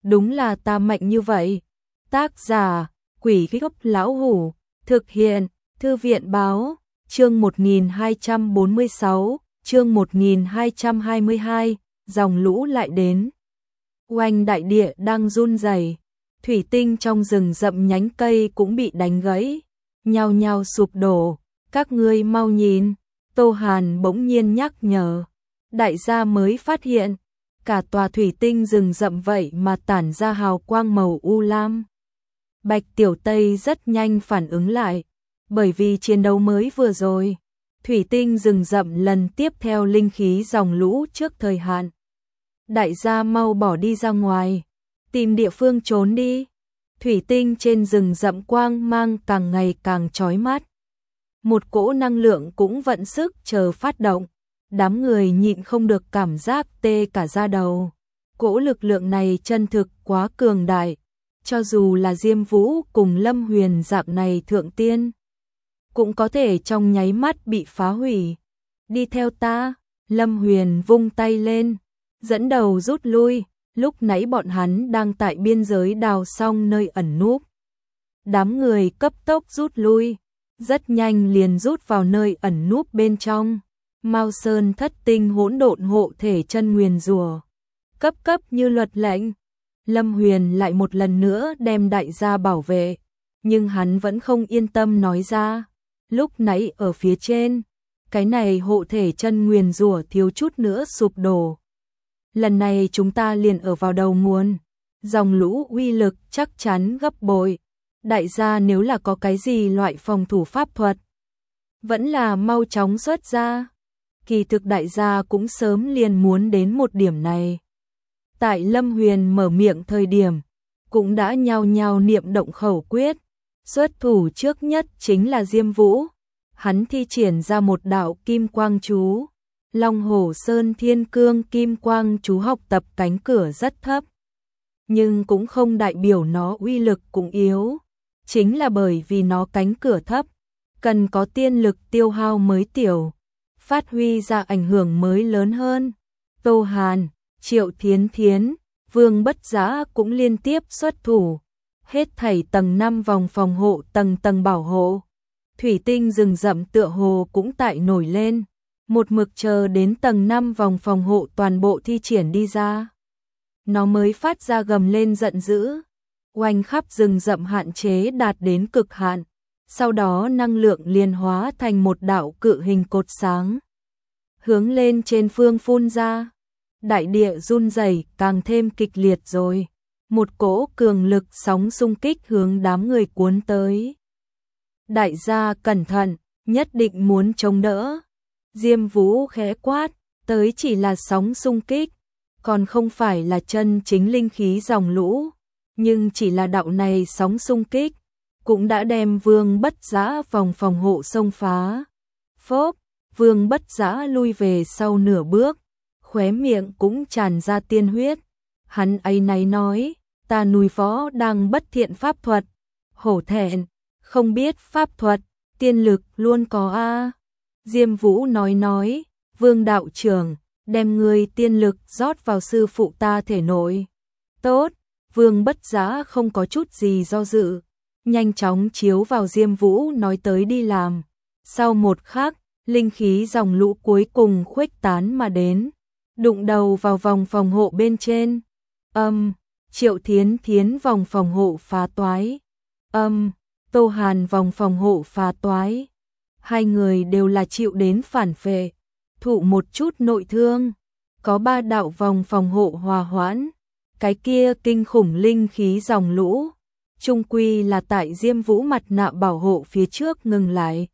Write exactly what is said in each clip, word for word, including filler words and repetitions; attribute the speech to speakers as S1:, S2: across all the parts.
S1: đúng là ta mạnh như vậy. Tác giả, Quỷ Gốc Lão Hủ, thực hiện, Thư viện Báo, chương một nghìn hai trăm bốn mươi sáu, chương một nghìn hai trăm hai mươi hai, dòng lũ lại đến. Oanh, đại địa đang run rẩy, thủy tinh trong rừng rậm nhánh cây cũng bị đánh gãy, nhao nhao sụp đổ. Các ngươi mau nhìn, Tô Hàn bỗng nhiên nhắc nhở. Đại gia mới phát hiện, cả tòa thủy tinh rừng rậm vậy mà tản ra hào quang màu u lam. Bạch Tiểu Tây rất nhanh phản ứng lại, bởi vì chiến đấu mới vừa rồi, thủy tinh rừng rậm lần tiếp theo linh khí dòng lũ trước thời hạn. Đại gia mau bỏ đi ra ngoài, tìm địa phương trốn đi. Thủy tinh trên rừng rậm quang mang càng ngày càng chói mắt. Một cỗ năng lượng cũng vận sức chờ phát động. Đám người nhịn không được cảm giác tê cả da đầu. Cỗ lực lượng này chân thực quá cường đại. Cho dù là Diêm Vũ cùng Lâm Huyền dạng này thượng tiên, cũng có thể trong nháy mắt bị phá hủy. Đi theo ta, Lâm Huyền vung tay lên, dẫn đầu rút lui. Lúc nãy bọn hắn đang tại biên giới đào xong nơi ẩn núp. Đám người cấp tốc rút lui, rất nhanh liền rút vào nơi ẩn núp bên trong. Mao Sơn thất tinh hỗn độn hộ thể chân nguyền rủa, cấp cấp như luật lệnh. Lâm Huyền lại một lần nữa đem đại gia bảo vệ, nhưng hắn vẫn không yên tâm nói ra. Lúc nãy ở phía trên, cái này hộ thể chân nguyền rủa thiếu chút nữa sụp đổ. Lần này chúng ta liền ở vào đầu nguồn, dòng lũ uy lực chắc chắn gấp bội. Đại gia nếu là có cái gì loại phòng thủ pháp thuật, vẫn là mau chóng xuất ra. Kỳ thực đại gia cũng sớm liền muốn đến một điểm này. Tại Lâm Huyền mở miệng thời điểm, cũng đã nhao nhao niệm động khẩu quyết. Xuất thủ trước nhất chính là Diêm Vũ. Hắn thi triển ra một đạo kim quang chú. Long Hổ Sơn Thiên Cương Kim Quang chú học tập cánh cửa rất thấp, nhưng cũng không đại biểu nó uy lực cũng yếu. Chính là bởi vì nó cánh cửa thấp, cần có tiên lực tiêu hao mới tiểu, phát huy ra ảnh hưởng mới lớn hơn. Tô Hàn, Triệu Thiến Thiến, Vương Bất Giá cũng liên tiếp xuất thủ, hết thảy tầng năm vòng phòng hộ tầng tầng bảo hộ. Thủy tinh rừng rậm tựa hồ cũng tại nổi lên. Một mực chờ đến tầng năm vòng phòng hộ toàn bộ thi triển đi ra, nó mới phát ra gầm lên giận dữ. Oanh, khắp rừng rậm hạn chế đạt đến cực hạn, sau đó năng lượng liên hóa thành một đạo cự hình cột sáng, hướng lên trên phương phun ra. Đại địa run rẩy càng thêm kịch liệt rồi, một cỗ cường lực sóng xung kích hướng đám người cuốn tới. Đại gia cẩn thận, nhất định muốn chống đỡ. Diêm Vũ khẽ quát, tới chỉ là sóng xung kích, còn không phải là chân chính linh khí dòng lũ, nhưng chỉ là đạo này sóng xung kích, cũng đã đem Vương Bất Giá vòng phòng hộ xông phá. Phốp, Vương Bất Giá lui về sau nửa bước, khóe miệng cũng tràn ra tiên huyết. Hắn áy náy nói, ta núi phó đang bất thiện pháp thuật, hổ thẹn, không biết pháp thuật, tiên lực luôn có a. Diêm Vũ nói nói, Vương đạo trưởng, đem người tiên lực rót vào sư phụ ta thể nội. Tốt, Vương Bất Giá không có chút gì do dự, nhanh chóng chiếu vào Diêm Vũ nói tới đi làm. Sau một khắc, linh khí dòng lũ cuối cùng khuếch tán mà đến, đụng đầu vào vòng phòng hộ bên trên. Âm, Triệu Thiến Thiến vòng phòng hộ phá toái. Âm, Tô Hàn vòng phòng hộ phá toái. Hai người đều là chịu đến phản phệ, thụ một chút nội thương, có ba đạo vòng phòng hộ hòa hoãn. Cái kia kinh khủng linh khí dòng lũ, chung quy là tại Diêm Vũ mặt nạ bảo hộ phía trước ngừng lại.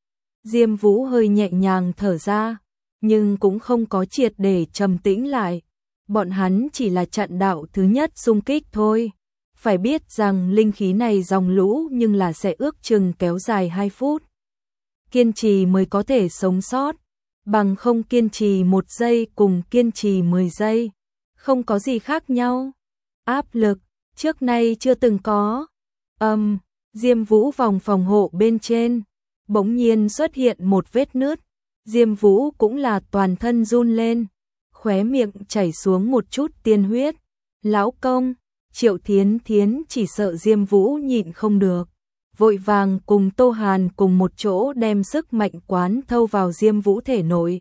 S1: Diêm Vũ hơi nhẹ nhàng thở ra, nhưng cũng không có triệt để trầm tĩnh lại. Bọn hắn chỉ là chặn đạo thứ nhất xung kích thôi. Phải biết rằng linh khí này dòng lũ nhưng là sẽ ước chừng kéo dài hai phút. Kiên trì mới có thể sống sót, bằng không kiên trì một giây cùng kiên trì mười giây, không có gì khác nhau. Áp lực, trước nay chưa từng có. Âm, um, Diêm Vũ vòng phòng hộ bên trên, bỗng nhiên xuất hiện một vết nứt. Diêm Vũ cũng là toàn thân run lên, khóe miệng chảy xuống một chút tiên huyết. Lão công, Triệu Thiến Thiến chỉ sợ Diêm Vũ nhịn không được, vội vàng cùng Tô Hàn cùng một chỗ đem sức mạnh quán thâu vào Diêm Vũ thể nội.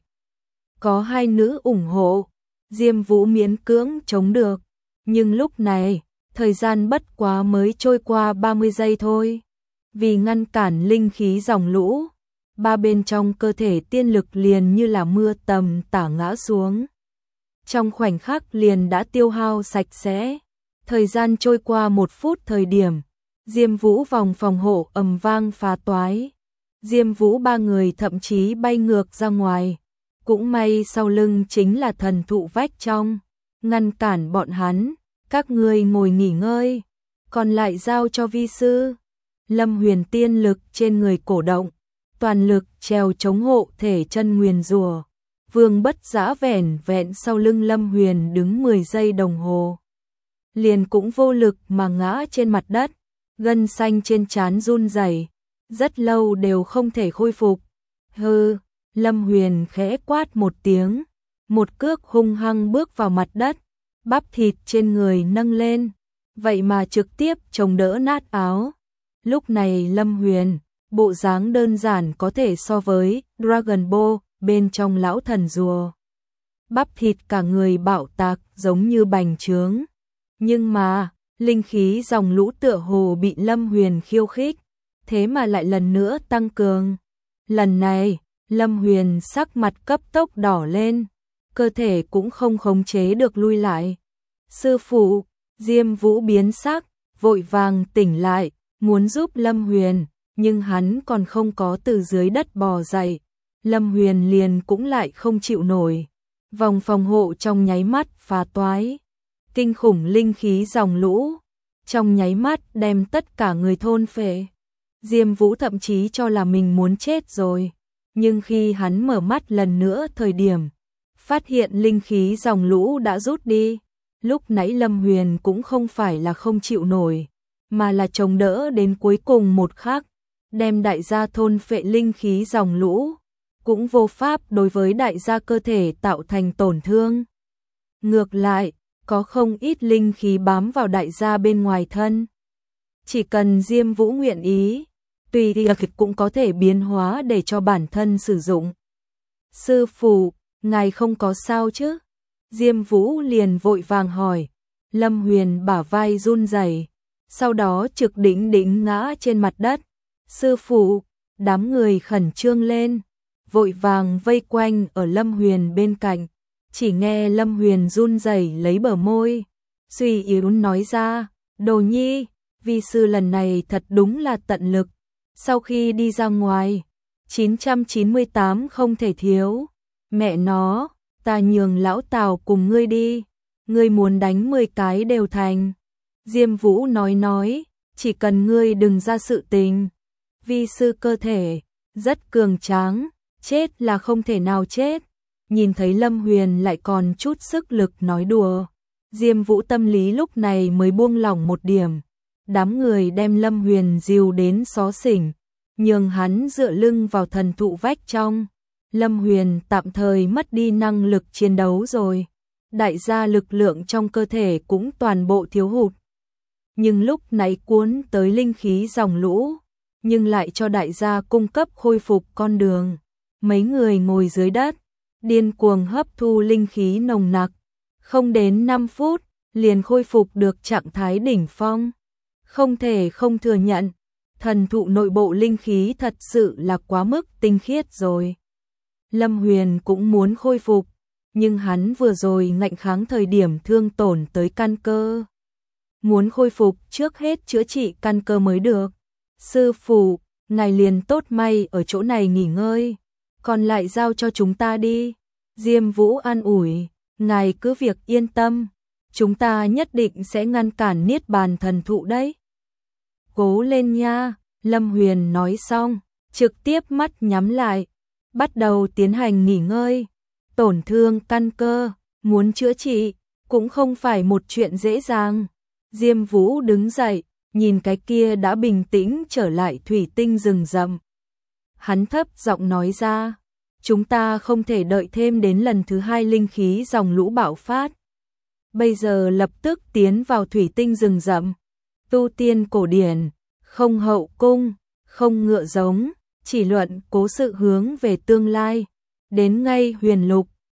S1: Có hai nữ ủng hộ, Diêm Vũ miễn cưỡng chống được, nhưng lúc này, thời gian bất quá mới trôi qua ba mươi giây thôi. Vì ngăn cản linh khí dòng lũ, ba bên trong cơ thể tiên lực liền như là mưa tầm tả ngã xuống. Trong khoảnh khắc liền đã tiêu hao sạch sẽ. Thời gian trôi qua một phút thời điểm, Diêm Vũ vòng phòng hộ ầm vang phá toái. Diêm Vũ ba người thậm chí bay ngược ra ngoài. Cũng may sau lưng chính là thần thụ vách trong, ngăn cản bọn hắn, các ngươi ngồi nghỉ ngơi, còn lại giao cho vi sư. Lâm Huyền tiên lực trên người cổ động, toàn lực treo chống hộ thể chân nguyền rủa. Vương Bất Dã vẻn vẹn sau lưng Lâm Huyền đứng mười giây đồng hồ, liền cũng vô lực mà ngã trên mặt đất, gân xanh trên trán run rẩy, rất lâu đều không thể khôi phục. Hừ, Lâm Huyền khẽ quát một tiếng, một cước hung hăng bước vào mặt đất, bắp thịt trên người nâng lên, vậy mà trực tiếp chống đỡ nát áo. Lúc này Lâm Huyền, bộ dáng đơn giản có thể so với Dragon Ball bên trong lão thần rùa. Bắp thịt cả người bạo tạc giống như bành trướng. Nhưng mà, linh khí dòng lũ tựa hồ bị Lâm Huyền khiêu khích, thế mà lại lần nữa tăng cường. Lần này, Lâm Huyền sắc mặt cấp tốc đỏ lên, cơ thể cũng không khống chế được lui lại. Sư phụ, Diêm Vũ biến sắc, vội vàng tỉnh lại, muốn giúp Lâm Huyền, nhưng hắn còn không có từ dưới đất bò dậy. Lâm Huyền liền cũng lại không chịu nổi. Vòng phòng hộ trong nháy mắt phá toái. Kinh khủng linh khí dòng lũ, trong nháy mắt đem tất cả người thôn phệ. Diêm Vũ thậm chí cho là mình muốn chết rồi. Nhưng khi hắn mở mắt lần nữa thời điểm, phát hiện linh khí dòng lũ đã rút đi. Lúc nãy Lâm Huyền cũng không phải là không chịu nổi, mà là chống đỡ đến cuối cùng một khắc, đem đại gia thôn phệ linh khí dòng lũ, cũng vô pháp đối với đại gia cơ thể tạo thành tổn thương. Ngược lại, có không ít linh khí bám vào đại gia bên ngoài thân. Chỉ cần Diêm Vũ nguyện ý, tùy thì cũng có thể biến hóa để cho bản thân sử dụng. Sư phụ, ngài không có sao chứ? Diêm Vũ liền vội vàng hỏi. Lâm Huyền bả vai run rẩy, sau đó trực đỉnh đỉnh ngã trên mặt đất. Sư phụ, đám người khẩn trương lên, vội vàng vây quanh ở Lâm Huyền bên cạnh. Chỉ nghe Lâm Huyền run rẩy lấy bờ môi, suy yếu nói ra, Đồ Nhi, vi sư lần này thật đúng là tận lực. Sau khi đi ra ngoài, chín trăm chín mươi tám không thể thiếu. Mẹ nó, ta nhường lão Tào cùng ngươi đi, ngươi muốn đánh mười cái đều thành. Diêm Vũ nói nói, chỉ cần ngươi đừng ra sự tình. Vi sư cơ thể rất cường tráng, chết là không thể nào chết. Nhìn thấy Lâm Huyền lại còn chút sức lực nói đùa, Diêm Vũ tâm lý lúc này mới buông lỏng một điểm. Đám người đem Lâm Huyền dìu đến xó xỉnh, nhường hắn dựa lưng vào thần thụ vách trong. Lâm Huyền tạm thời mất đi năng lực chiến đấu rồi, đại gia lực lượng trong cơ thể cũng toàn bộ thiếu hụt. Nhưng lúc nãy cuốn tới linh khí dòng lũ, nhưng lại cho đại gia cung cấp khôi phục con đường. Mấy người ngồi dưới đất, điên cuồng hấp thu linh khí nồng nặc, không đến năm phút, liền khôi phục được trạng thái đỉnh phong. Không thể không thừa nhận, thần thụ nội bộ linh khí thật sự là quá mức tinh khiết rồi. Lâm Huyền cũng muốn khôi phục, nhưng hắn vừa rồi ngạnh kháng thời điểm thương tổn tới căn cơ. Muốn khôi phục trước hết chữa trị căn cơ mới được. Sư phụ, ngài liền tốt may ở chỗ này nghỉ ngơi, còn lại giao cho chúng ta đi. Diêm Vũ an ủi, ngài cứ việc yên tâm, chúng ta nhất định sẽ ngăn cản niết bàn thần thụ đấy. Cố lên nha, Lâm Huyền nói xong, trực tiếp mắt nhắm lại, bắt đầu tiến hành nghỉ ngơi. Tổn thương căn cơ, muốn chữa trị, cũng không phải một chuyện dễ dàng. Diêm Vũ đứng dậy, nhìn cái kia đã bình tĩnh trở lại thủy tinh rừng rậm. Hắn thấp giọng nói ra, chúng ta không thể đợi thêm đến lần thứ hai linh khí dòng lũ bạo phát. bây giờ lập tức tiến vào thủy tinh rừng rậm. Tu tiên cổ điển, không hậu cung, không ngựa giống, chỉ luận cố sự hướng về tương lai. Đến ngay huyền lục,